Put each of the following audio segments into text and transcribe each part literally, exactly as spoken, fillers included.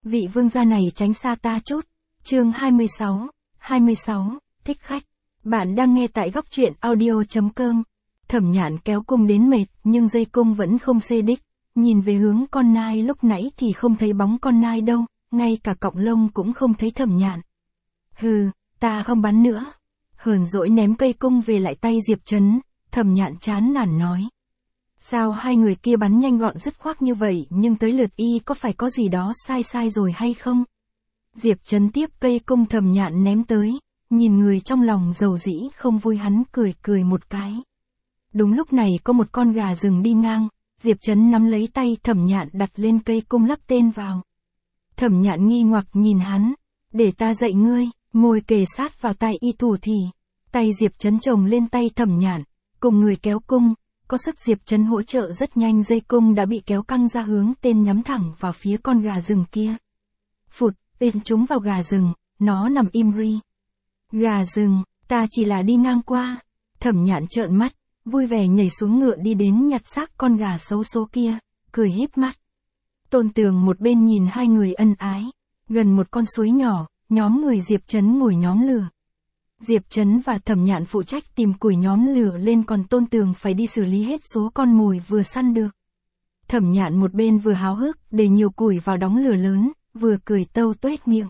vị vương gia này tránh xa ta chút. Chương hai mươi sáu, hai mươi sáu, thích khách. Bạn đang nghe tại góc truyện audio chấm com. Thẩm Nhạn kéo cung đến mệt, nhưng dây cung vẫn không xê đích. Nhìn về hướng con nai lúc nãy thì không thấy bóng con nai đâu, ngay cả cọng lông cũng không thấy Thẩm Nhạn. Hừ, ta không bắn nữa. Hờn dỗi ném cây cung về lại tay Diệp Trấn, Thẩm Nhạn chán nản nói. Sao hai người kia bắn nhanh gọn dứt khoát như vậy, nhưng tới lượt y có phải có gì đó sai sai rồi hay không? Diệp Trấn tiếp cây cung Thẩm Nhạn ném tới, nhìn người trong lòng dầu dĩ không vui hắn cười cười một cái. Đúng lúc này có một con gà rừng đi ngang, Diệp Trấn nắm lấy tay Thẩm Nhạn đặt lên cây cung lắp tên vào. Thẩm Nhạn nghi ngoặc nhìn hắn, để ta dạy ngươi, môi kề sát vào tay y thủ thì, tay Diệp Trấn chồng lên tay Thẩm Nhạn, cùng người kéo cung, có sức Diệp Trấn hỗ trợ rất nhanh dây cung đã bị kéo căng ra hướng tên nhắm thẳng vào phía con gà rừng kia. Phụt, tên trúng vào gà rừng, nó nằm im ri. Gà rừng, ta chỉ là đi ngang qua. Thẩm Nhạn trợn mắt, vui vẻ nhảy xuống ngựa đi đến nhặt xác con gà xấu số kia, cười híp mắt. Tôn Tường một bên nhìn hai người ân ái, gần một con suối nhỏ, nhóm người Diệp Trấn ngồi nhóm lửa. Diệp Trấn và Thẩm Nhạn phụ trách tìm củi nhóm lửa lên, còn Tôn Tường phải đi xử lý hết số con mồi vừa săn được. Thẩm Nhạn một bên vừa háo hức để nhiều củi vào đống lửa lớn, vừa cười tâu tuét miệng.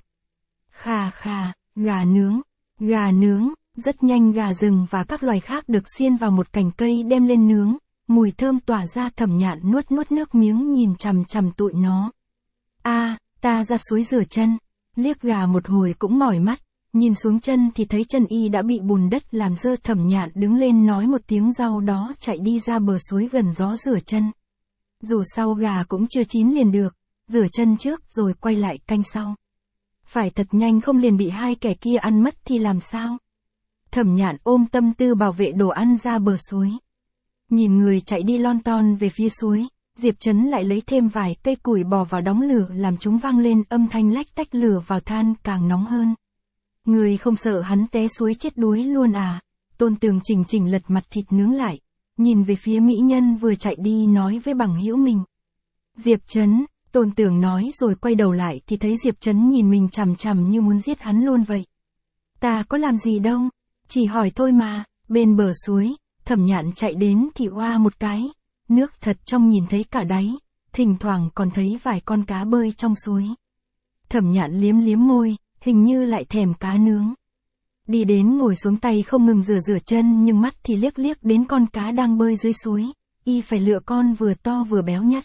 Khà khà, gà nướng, gà nướng, rất nhanh gà rừng và các loài khác được xiên vào một cành cây đem lên nướng, mùi thơm tỏa ra. Thẩm Nhạn nuốt nuốt nước miếng nhìn chằm chằm tụi nó. A, à, ta ra suối rửa chân, liếc gà một hồi cũng mỏi mắt, nhìn xuống chân thì thấy chân y đã bị bùn đất làm dơ. Thẩm Nhạn đứng lên nói một tiếng sau đó chạy đi ra bờ suối gần gió rửa chân. Dù sao gà cũng chưa chín liền được, rửa chân trước rồi quay lại canh sau. Phải thật nhanh không liền bị hai kẻ kia ăn mất thì làm sao? Thẩm Nhạn ôm tâm tư bảo vệ đồ ăn ra bờ suối. Nhìn người chạy đi lon ton về phía suối, Diệp Trấn lại lấy thêm vài cây củi bò vào đống lửa làm chúng vang lên âm thanh lách tách, lửa vào than càng nóng hơn. Người không sợ hắn té suối chết đuối luôn à? Tôn Tường chỉnh chỉnh lật mặt thịt nướng lại, nhìn về phía mỹ nhân vừa chạy đi nói với bằng hữu mình. Diệp Trấn, Tôn Tường nói rồi quay đầu lại thì thấy Diệp Trấn nhìn mình chằm chằm như muốn giết hắn luôn vậy. Ta có làm gì đâu, chỉ hỏi thôi mà. Bên bờ suối, Thẩm Nhạn chạy đến thì oa một cái, nước thật trong nhìn thấy cả đáy, thỉnh thoảng còn thấy vài con cá bơi trong suối. Thẩm Nhạn liếm liếm môi, hình như lại thèm cá nướng. Đi đến ngồi xuống tay không ngừng rửa rửa chân, nhưng mắt thì liếc liếc đến con cá đang bơi dưới suối, y phải lựa con vừa to vừa béo nhất.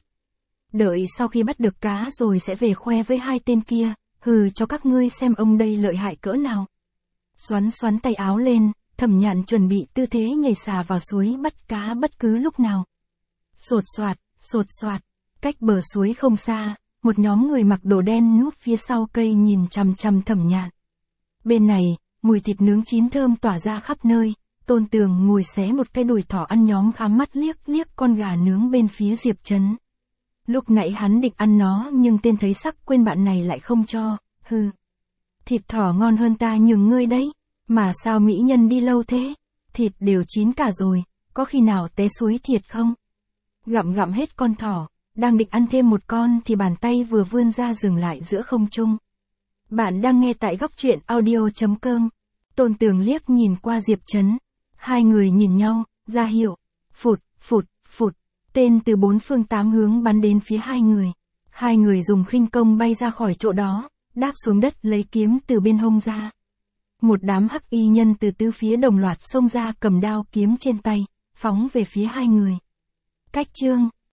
Đợi sau khi bắt được cá rồi sẽ về khoe với hai tên kia, hừ cho các ngươi xem ông đây lợi hại cỡ nào. Xoắn xoắn tay áo lên, Thẩm Nhạn chuẩn bị tư thế nhảy xà vào suối bắt cá bất cứ lúc nào. Sột soạt, sột soạt, cách bờ suối không xa, một nhóm người mặc đồ đen núp phía sau cây nhìn chằm chằm Thẩm Nhạn. Bên này, mùi thịt nướng chín thơm tỏa ra khắp nơi, Tôn Tường ngồi xé một cái đùi thỏ ăn nhóm khám mắt liếc liếc con gà nướng bên phía Diệp Trấn. Lúc nãy hắn định ăn nó nhưng tên thấy sắc quên bạn này lại không cho, hừ. Thịt thỏ ngon hơn ta nhường ngươi đấy, mà sao mỹ nhân đi lâu thế? Thịt đều chín cả rồi, có khi nào té suối thiệt không? Gặm gặm hết con thỏ, đang định ăn thêm một con thì bàn tay vừa vươn ra dừng lại giữa không trung. Bạn đang nghe tại góc truyện audio chấm com. Tôn Tường liếc nhìn qua Diệp Trấn, hai người nhìn nhau, ra hiệu, phụt, phụt, phụt, tên từ bốn phương tám hướng bắn đến phía hai người. Hai người dùng khinh công bay ra khỏi chỗ đó, đáp xuống đất lấy kiếm từ bên hông ra. Một đám hắc y nhân từ tứ phía đồng loạt xông ra cầm đao kiếm trên tay, phóng về phía hai người. Cách chương